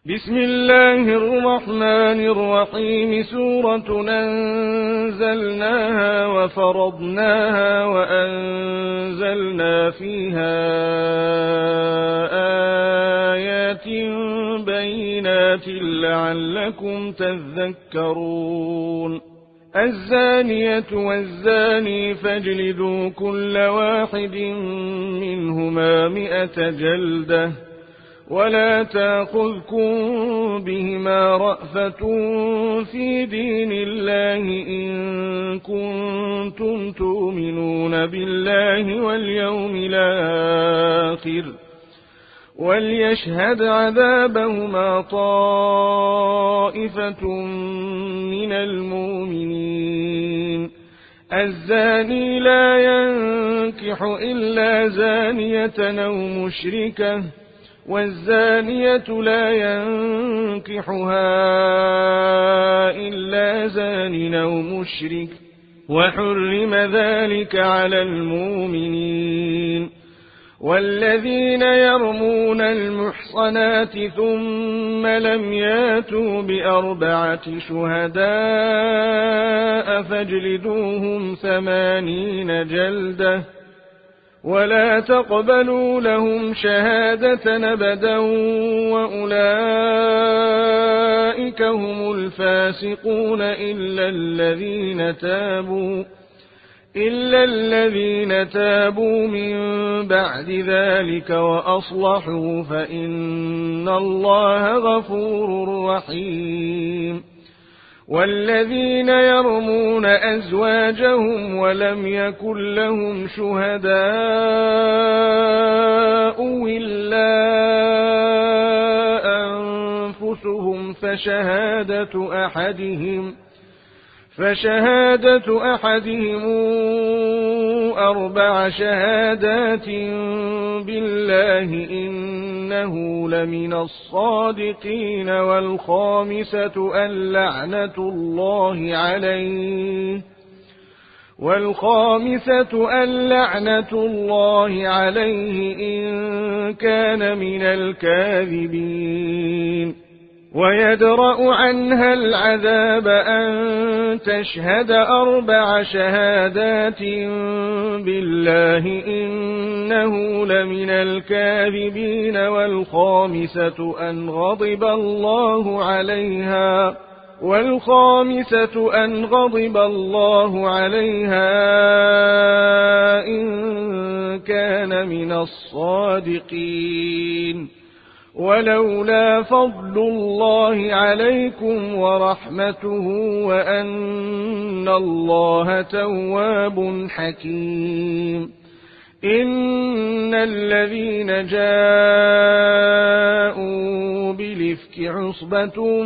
بسم الله الرحمن الرحيم. سورة أنزلناها وفرضناها وأنزلنا فيها آيات بينات لعلكم تذكرون. الزانية والزاني فاجلدوا كل واحد منهما 100 جلدة ولا تأخذكم بهما رأفة في دين الله إن كنتم تؤمنون بالله واليوم الآخر وليشهد عذابهما طائفة من المؤمنين. الزاني لا ينكح إلا زانية أو مشركة والزانية لا ينكحها إلا زان أو مشرك وحرم ذلك على المؤمنين. والذين يرمون المحصنات ثم لم ياتوا ب4 شهداء فاجلدوهم 80 جلدة ولا تقبلوا لهم شهادة أبدا وأولئك هم الفاسقون إلا الذين تابوا من بعد ذلك وأصلحوا فإن الله غفور رحيم. والذين يرمون أزواجهم ولم يكن لهم شهداء إلا أنفسهم فشهادة أحدهم 4 شهادات بالله إنه لمن الصادقين. والخامسة أن لعنة الله عليه إن كان من الكاذبين. ويدرأ عنها العذاب أن تشهد 4 شهادات بالله إنه لمن الكاذبين. والخامسة أن غضب الله عليها إن كان من الصادقين. ولولا فضل الله عليكم ورحمته وأن الله تواب حكيم. إن الذين جاءوا بالإفك عصبة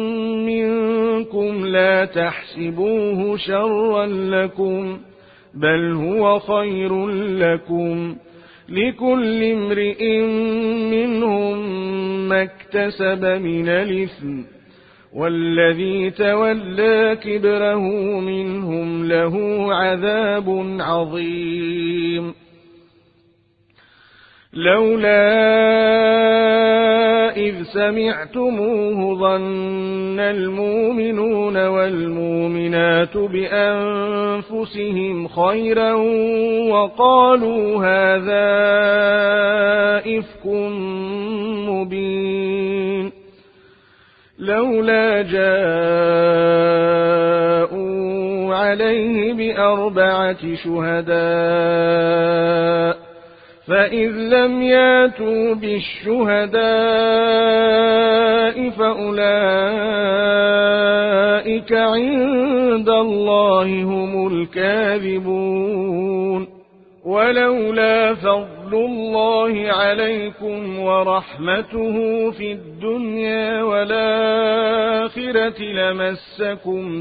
منكم لا تحسبوه شرا لكم بل هو خير لكم لكل امرئ منهم ما اكتسب من الإثم والذي تولى كبره منهم له عذاب عظيم. لولا إذ سمعتموه ظن المؤمنون والمؤمنات بأنفسهم خيرا وقالوا هذا إفك مبين. لولا جاءوا عليه ب4 شهداء فإذ لم ياتوا بالشهداء فأولئك عند الله هم الكاذبون. ولولا فضل الله عليكم ورحمته في الدنيا والآخرة لمسكم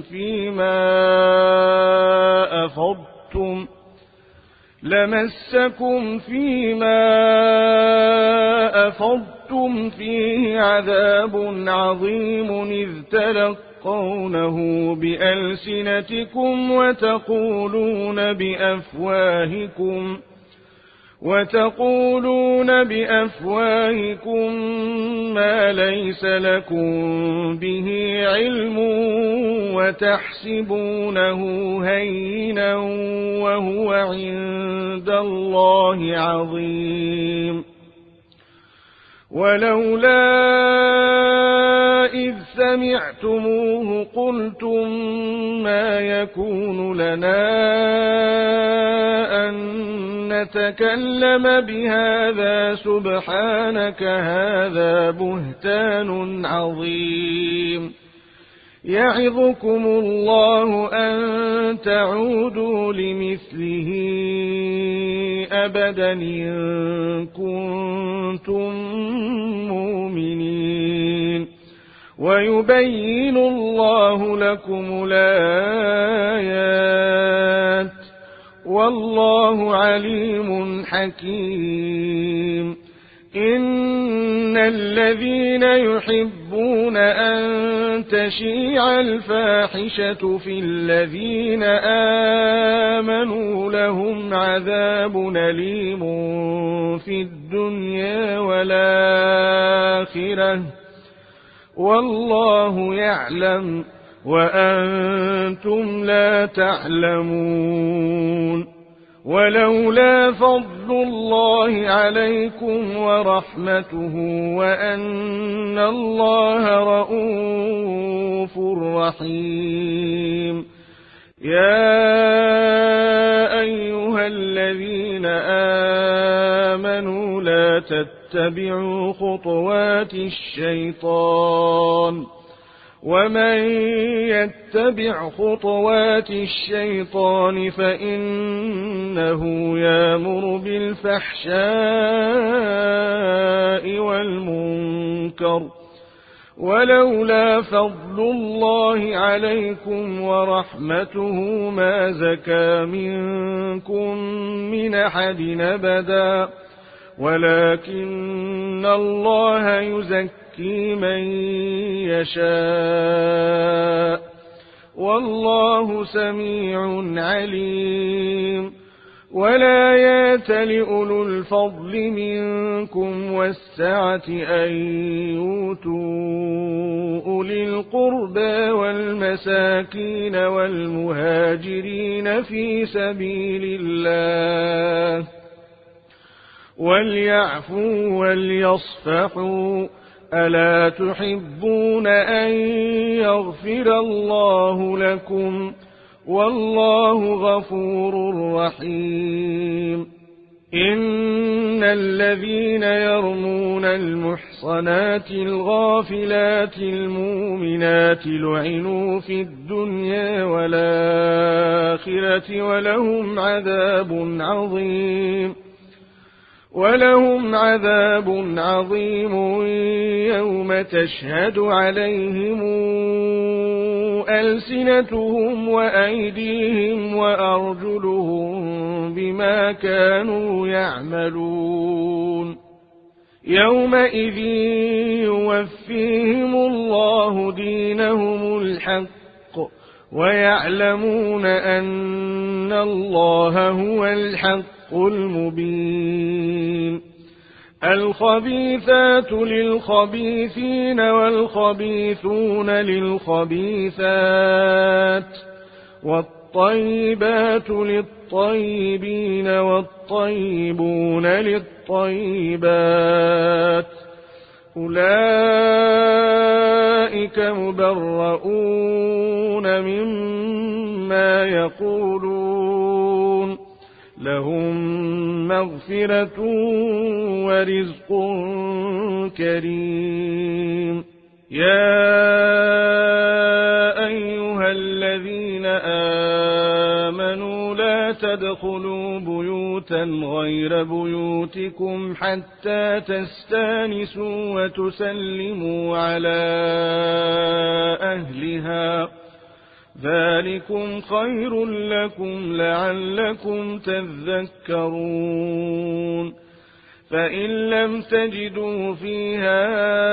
فيما أفضتم فيه عذاب عظيم إذ تلقونه بألسنتكم وتقولون بأفواهكم ما ليس لكم به علم وتحسبونه هينا وهو عند الله عظيم. ولولا إذ سمعتموه قلتم ما يكون لنا أن نتكلم بهذا سبحانك هذا بهتان عظيم. يعظكم الله أن تعودوا لمثله أبدا إن كنتم مؤمنين. ويبين الله لكم الآيات والله عليم حكيم. إن الذين يحبون أن تشيع الفاحشة في الذين آمنوا لهم عذاب أليم في الدنيا والآخرة والله يعلم وأنتم لا تعلمون. ولولا فضل الله عليكم ورحمته وأن الله رؤوف رحيم. يا أيها الذين آمنوا لا تتبعوا خطوات الشيطان ومن يتبع خطوات الشيطان فإنه يأمر بالفحشاء والمنكر. ولولا فضل الله عليكم ورحمته ما زكى منكم من أحد أبدا ولكن الله يزكي من يشاء والله سميع عليم. ولا يأتل أولو الفضل منكم والسعة أن يؤتوا أولي القربى والمساكين والمهاجرين في سبيل الله وليعفوا وليصفحوا ألا تحبون أن يغفر الله لكم والله غفور رحيم. إن الذين يرمون المحصنات الغافلات المؤمنات لعنوا في الدنيا والآخرة ولهم عذاب عظيم يوم تشهد عليهم ألسنتهم وأيديهم وأرجلهم بما كانوا يعملون. يومئذ يوفيهم الله دينهم الحق ويعلمون أن الله هو الحق المبين. الخبيثات للخبيثين والخبيثون للخبيثات والطيبات للطيبين والطيبون للطيبات أولئك مبرؤون مما يقولون لهم مغفرة ورزق كريم. يا أيها الذين آمنوا لا تدخلوا بيوتا غير بيوتكم حتى تستانسوا وتسلموا على أهلها ذلكم خير لكم لعلكم تذكرون. فإن لم تجدوا فيها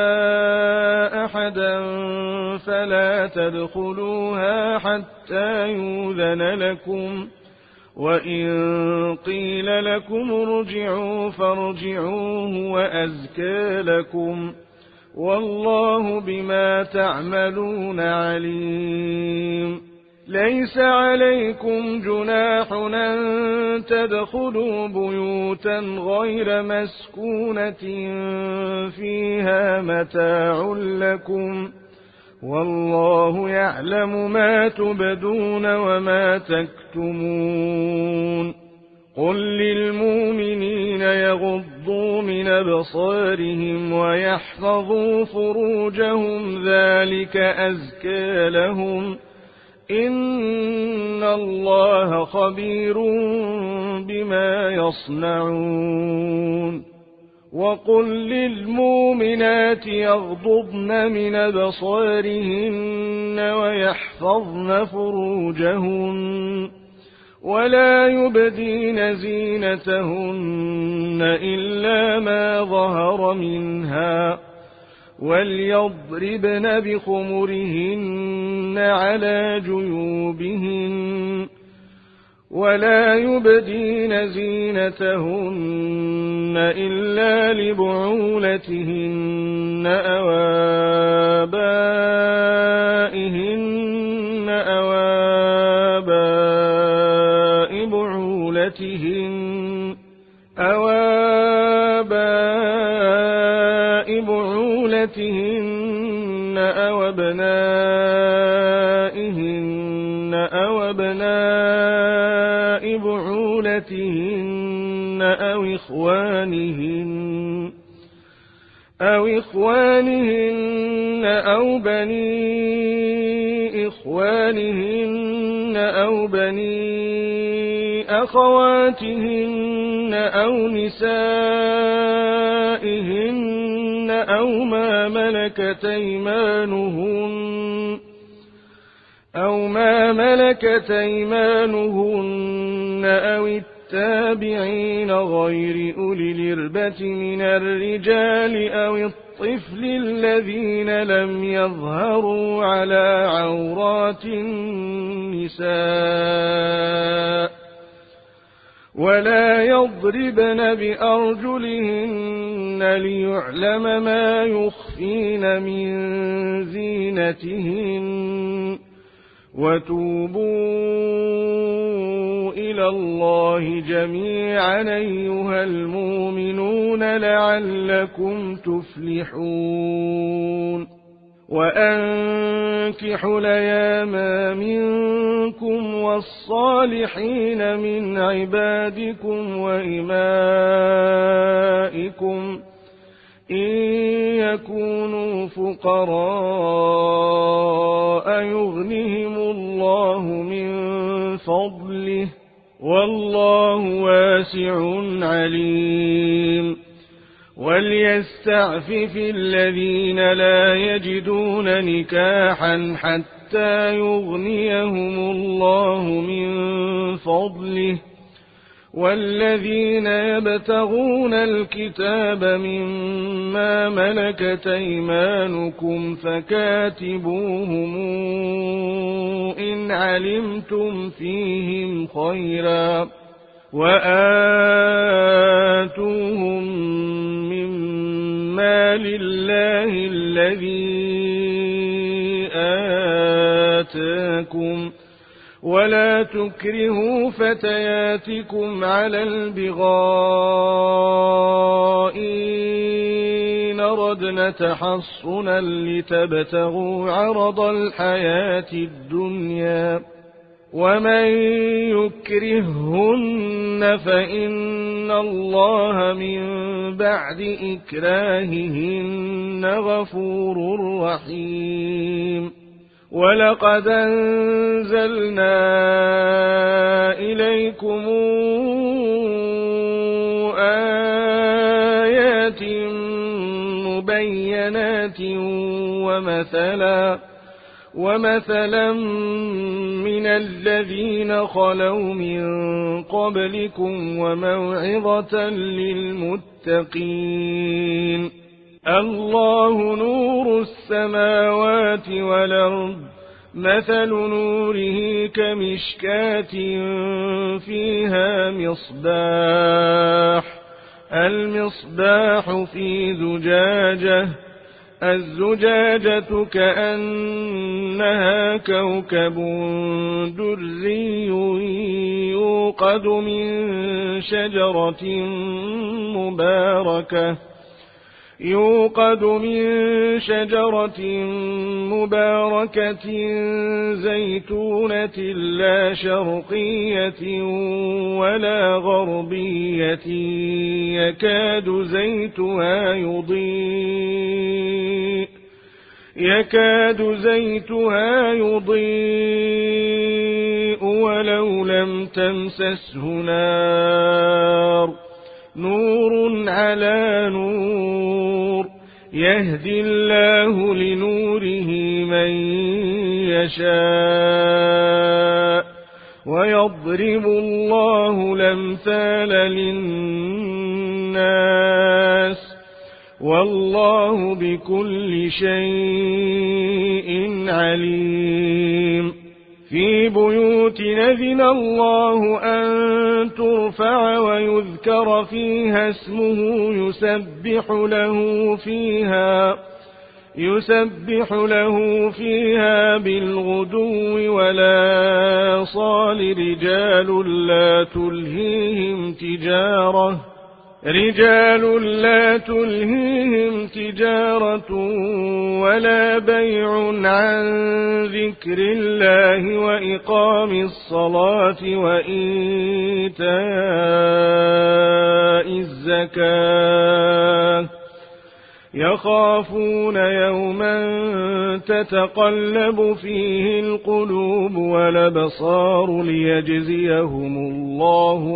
أحدا فلا تدخلوها حتى يؤذن لكم وإن قيل لكم ارجعوا فارجعوا هو أزكى لكم والله بما تعملون عليم ليس عليكم جناح أن تدخلوا بيوتا غير مسكونة فيها متاع لكم والله يعلم ما تبدون وما تكتمون قل للمؤمنين يغضوا من أبصارهم ويحفظوا فروجهم ذلك أزكى لهم إن الله خبير بما يصنعون وقل للمؤمنات يغضضن من أبصارهن ويحفظن فروجهن ولا يبدين زينتهن إلا ما ظهر منها وليضربن بخمرهن على جيوبهن ولا يبدين زينتهن إلا لبعولتهن أو آبائهن أو آباء بعولتهن أو آباء بعولتهن أو أبنائهن أو أبناء بعولتهن أو إخوانهن أو بني إخوانهن أو بني أخواتهن أو نسائهن أو ما ملكت أيمانهن أو التابعين غير أولي الإربة من الرجال أو الطفل الذين لم يظهروا على عورات النساء ولا يضربن بأرجلهن ليعلم ما يخفين من زينتهن وتوبوا إلى الله جميعا أيها المؤمنون لعلكم تفلحون وأنكحوا الأيام منكم والصالحين من عبادكم وإمائكم إن يكونوا فقراء يغنهم الله من فضله والله واسع عليم وليستعفف الذين لا يجدون نكاحا حتى يغنيهم الله من فضله والذين يبتغون الكتاب مما ملكت أيمانكم فكاتبوهم إن علمتم فيهم خيرا وآتوهم مما لله الذي آتاكم ولا تكرهوا فتياتكم على البغاء إن أردن تحصنا لتبتغوا عرض الحياة الدنيا ومن يكرههن فإن الله من بعد إكراههن غفور رحيم ولقد أنزلنا إليكم آيات مبينات ومثلا من الذين خلوا من قبلكم وموعظة للمتقين الله نور السماوات والأرض مثل نوره كمشكاة فيها مصباح، المصباح في زجاجة، الزجاجة كأنها كوكب دري يوقد من شجرة مباركة زيتونة لا شرقية ولا غربية يكاد زيتها يضيء ولو لم تمسسه نار، نور على نور، يهدي الله لنوره من يشاء ويضرب الله الأمثال للناس والله بكل شيء عليم. في بيوت أذن الله أن ترفع ويذكر فيها اسمه يسبح له فيها بالغدو ولا صال رجال لا تلهيهم تجارة ولا بيع عن ذكر الله وإقام الصلاة وإيتاء الزكاة يخافون يوما تتقلب فيه القلوب والأبصار ليجزيهم الله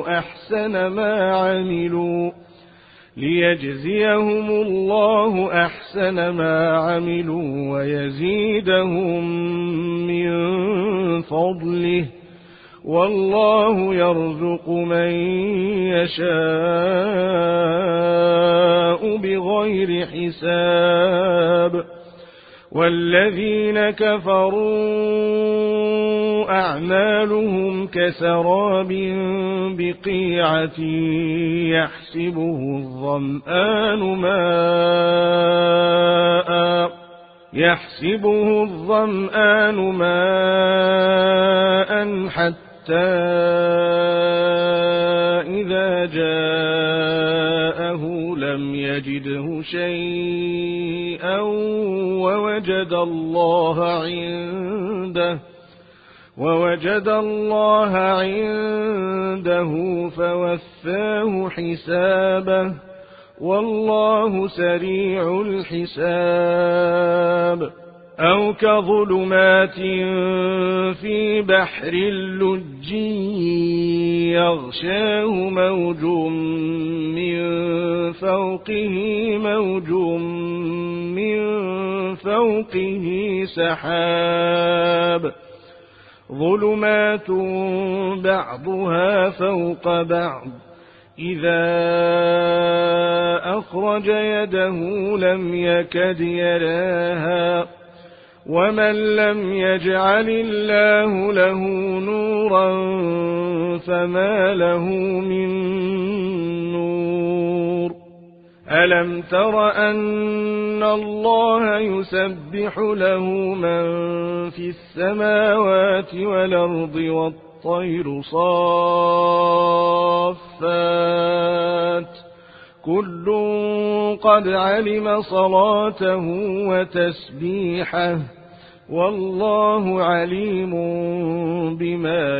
أحسن ما عملوا ويزيدهم من فضله والله يرزق من يشاء بغير حساب. والذين كفروا أعمالهم كسراب بقيعة يحسبه الظمآن ماء حتى إذا جاءه لم يجده شيئا ووجد الله عنده فوفاه حسابه والله سريع الحساب. أو كظلمات في بحر اللجي يغشاه موج من فوقه سحاب ظلمات بعضها فوق بعض إذا أخرج يده لم يكد يراها ومن لم يجعل الله له نورا فما له من نور. ألم تر أن الله يسبح له من في السماوات والأرض والطير صافات كل قد علم صلاته وتسبيحه والله عليم بما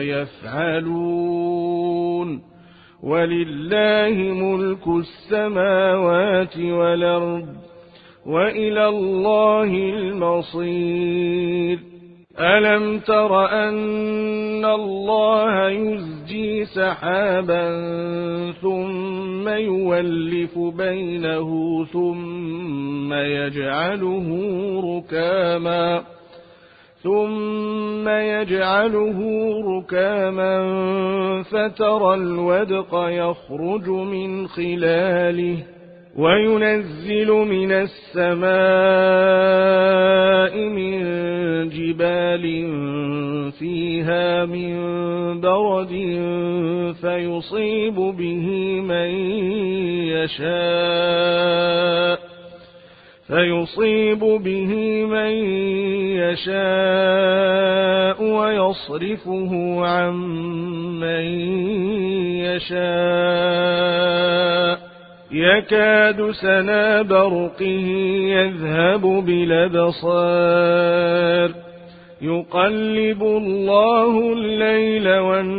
يفعلون. ولله ملك السماوات والأرض وإلى الله المصير. ألم تر أن الله يزجي سحابا ثم يولف بينه ثم يجعله ركاما فترى الودق يخرج من خلاله وينزل من السماء من جبال مرض فيصيب به من يشاء ويصرفه عن من يشاء يكاد سنا برقه يذهب بالأبصار يقلب الله الليل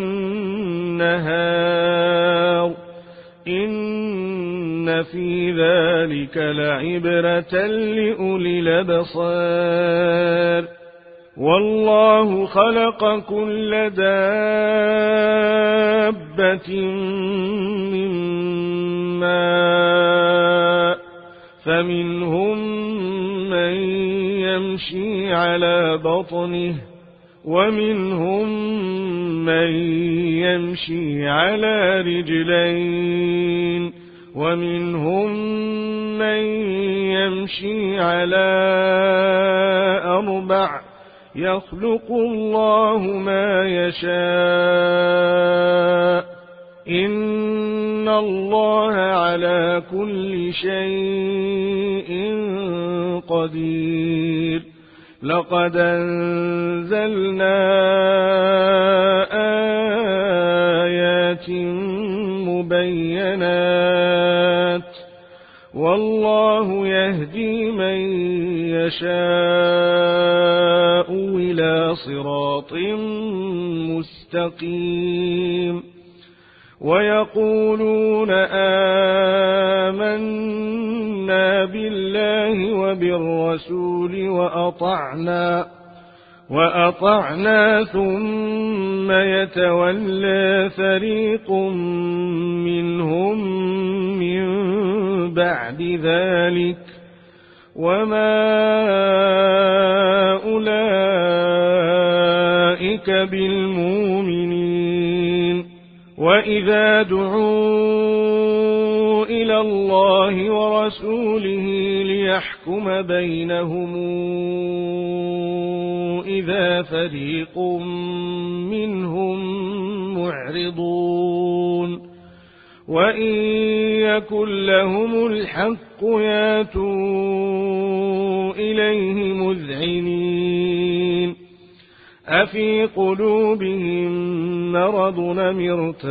والنهار إن في ذلك لعبرة لأولي الأبصار والله خلق كل دابة من ماء فمنهم من يمشي على بطنه ومنهم من يمشي على رجلين ومنهم من يمشي على أربع يخلق الله ما يشاء إن الله على كل شيء قدير لقد أنزلنا آيات مبينات والله يهدي من يشاء إلى صراط مستقيم ويقولون آمنا بالله وبالرسول وأطعنا ثم يتولى فريق منهم من بعد ذلك وما أولئك بالمؤمنين وإذا دعوا إلى الله ورسوله ليحكم بينهم إذا فريق منهم معرضون وإن يكن لهم الحق ياتوا إليه مذعنين أفي قلوبهم مرض أم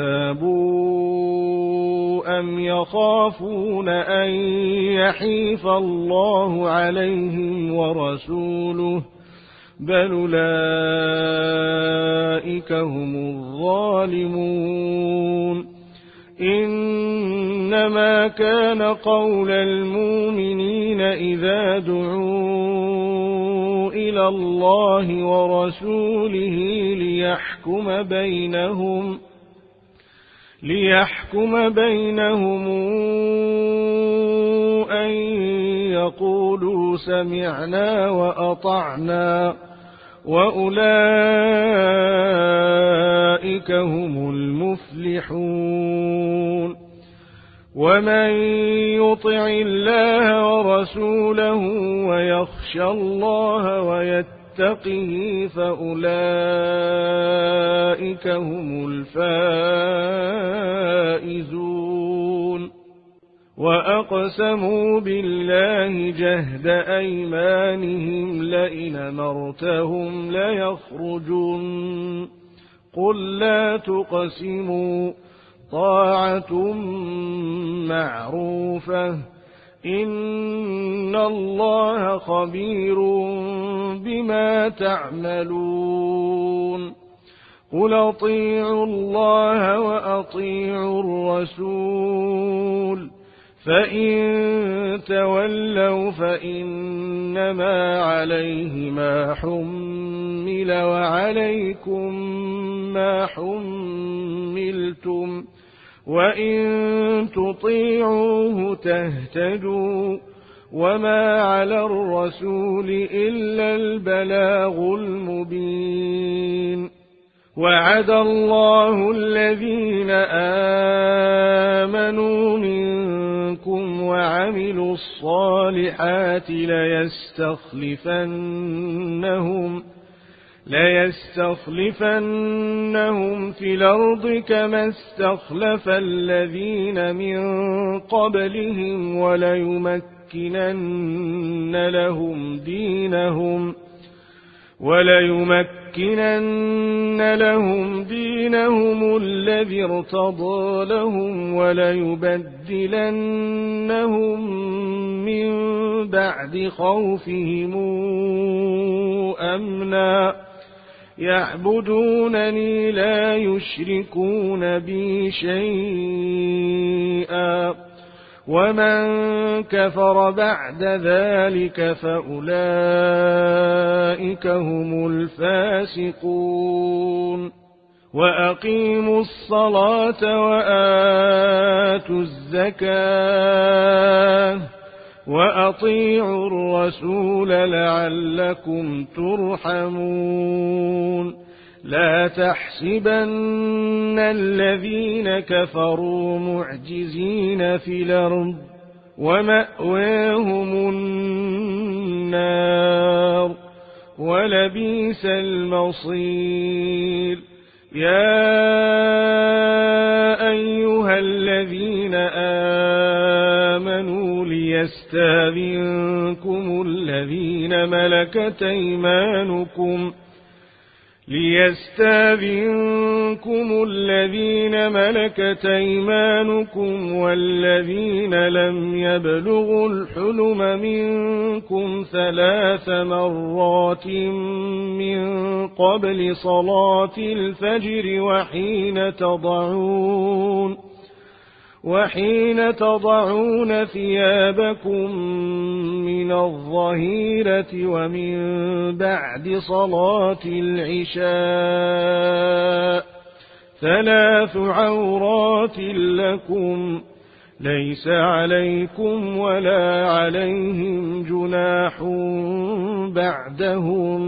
ارتابوا أم يخافون أن يحيف الله عليهم ورسوله بل أولئك هم الظالمون إنما كان قول المؤمنين إذا دعوا إلى الله ورسوله ليحكم بينهم أن يقولوا سمعنا وأطعنا وأولئك هم المفلحون ومن يطع الله ورسوله ويخشى الله ويتقه فأولئك هم الفائزون وأقسموا بالله جهد أيمانهم لئن أمرتهم ليخرجون قل لا تقسموا طاعة معروفة إن الله خبير بما تعملون قل أطيعوا الله وأطيعوا الرسول فإن تولوا فإنما عليه ما حمل وعليكم ما حملتم وإن تطيعوه تهتدوا وما على الرسول إلا البلاغ المبين وعد الله الذين آمنوا منكم وعملوا ليستخلفنهم في الأرض كما استخلف الذين من قبلهم وليمكنن لهم دينهم الذي ارتضى لهم وليبدلنهم من بعد خوفهم أمنا يعبدونني لا يشركون بي شيئا ومن كفر بعد ذلك فأولئك هم الفاسقون وأقيموا الصلاة وآتوا الزكاة وأطيعوا الرسول لعلكم ترحمون لا تحسبن الذين كفروا معجزين في الأرض ومأواهم النار ولبئس المصير يا أيها الذين آمنوا ليستأذنكم الذين ملكت أيمانكم والذين لم يبلغوا الحلم منكم 3 مرات من قبل صلاة الفجر وحين تضعون ثيابكم من الظهيرة ومن بعد صلاة العشاء 3 عورات لكم ليس عليكم ولا عليهم جناح بعدهم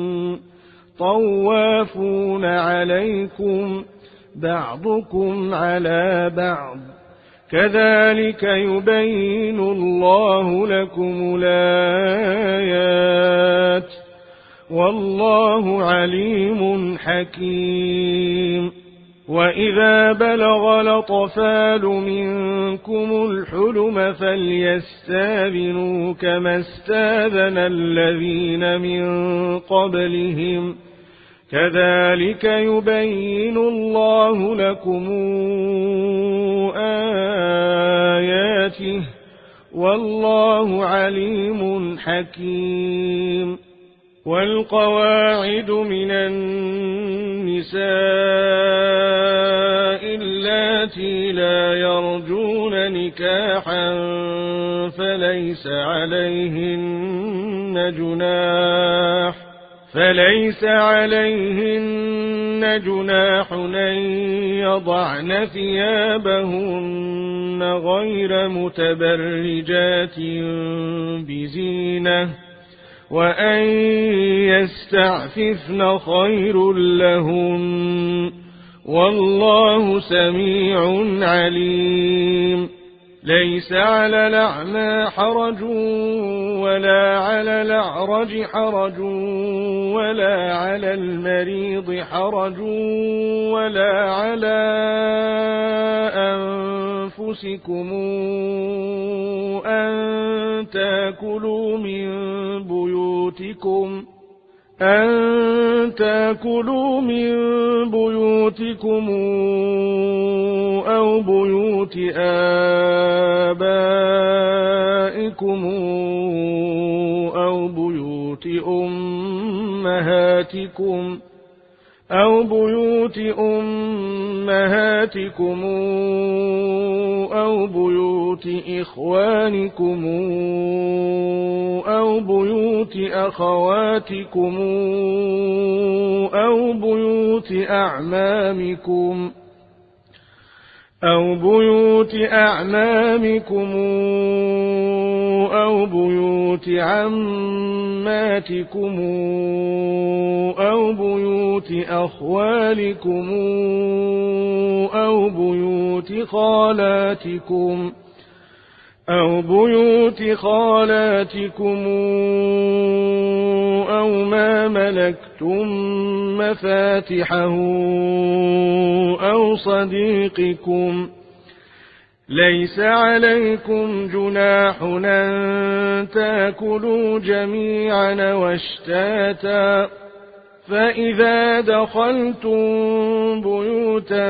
طوافون عليكم بعضكم على بعض كذلك يبين الله لكم الآيات والله عليم حكيم وإذا بلغ الأطفال منكم الحلم فليستأذنوا كما استأذن الذين من قبلهم كذلك يبين الله لكم آياته والله عليم حكيم والقواعد من النساء اللاتي لا يرجون نكاحا فليس عليهن جناح أن يضعن ثيابهن غير متبرجات بزينة وأن يستعففن خير لهن والله سميع عليم ليس على الأعمى حرج ولا على الأعرج حرج ولا على المريض حرج ولا على أنفسكم أن تأكلوا من بيوتكم أو بيوت آبائكم أو بيوت أمهاتكم أو بيوت إخوانكم أو بيوت أخواتكم أو بيوت أعمامكم أو بيوت عماتكم أو بيوت أخوالكم أو بيوت خالاتكم أو وما ملكتم مفاتحه أو صديقكم ليس عليكم جناح أن تأكلوا جميعا واشتاتا فإذا دخلتم بيوتا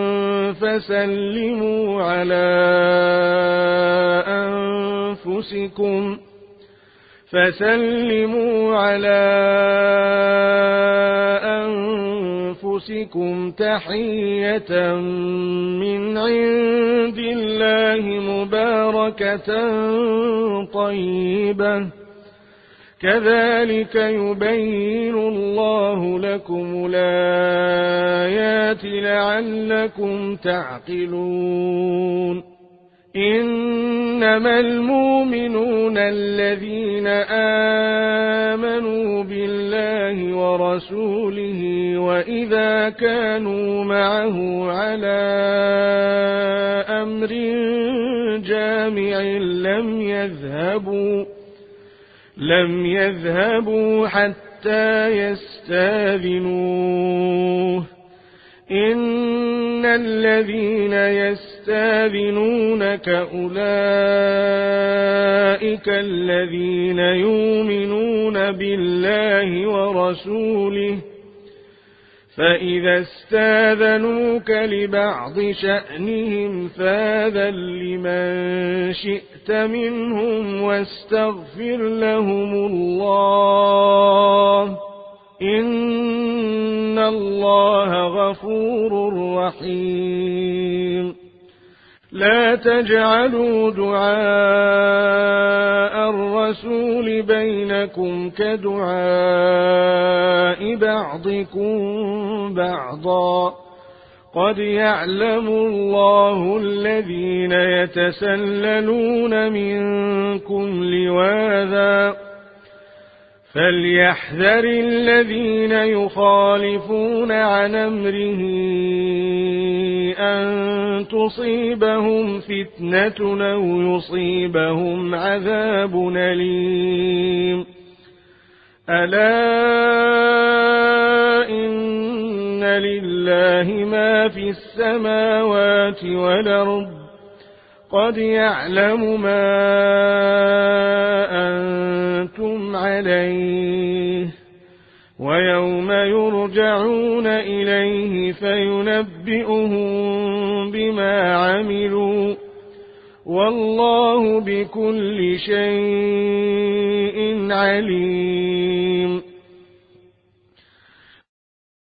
فسلموا على أنفسكم تحية من عند الله مباركة طيبة كذلك يبين الله لكم الآيات لعلكم تعقلون إنما المؤمنون الذين آمنوا بالله ورسوله وإذا كانوا معه على أمر جامع لم يذهبوا حتى يستاذنوه إن الذين يستاذنونك أولئك الذين يؤمنون بالله ورسوله فإذا استاذنوك لبعض شأنهم فاذن لمن شئت منهم واستغفر لهم الله إن الله غفور رحيم لا تجعلوا دعاء الرسول بينكم كدعاء بعضكم بعضا قد يعلم الله الذين يتسللون منكم لواذا فليحذر الذين يخالفون عن أمره أن تصيبهم فتنة أو يصيبهم عذاب أليم ألا إن لله ما في السماوات والأرض قد يعلم ما أنتم عليه ويوم يرجعون إليه فينبئهم بما عملوا والله بكل شيء عليم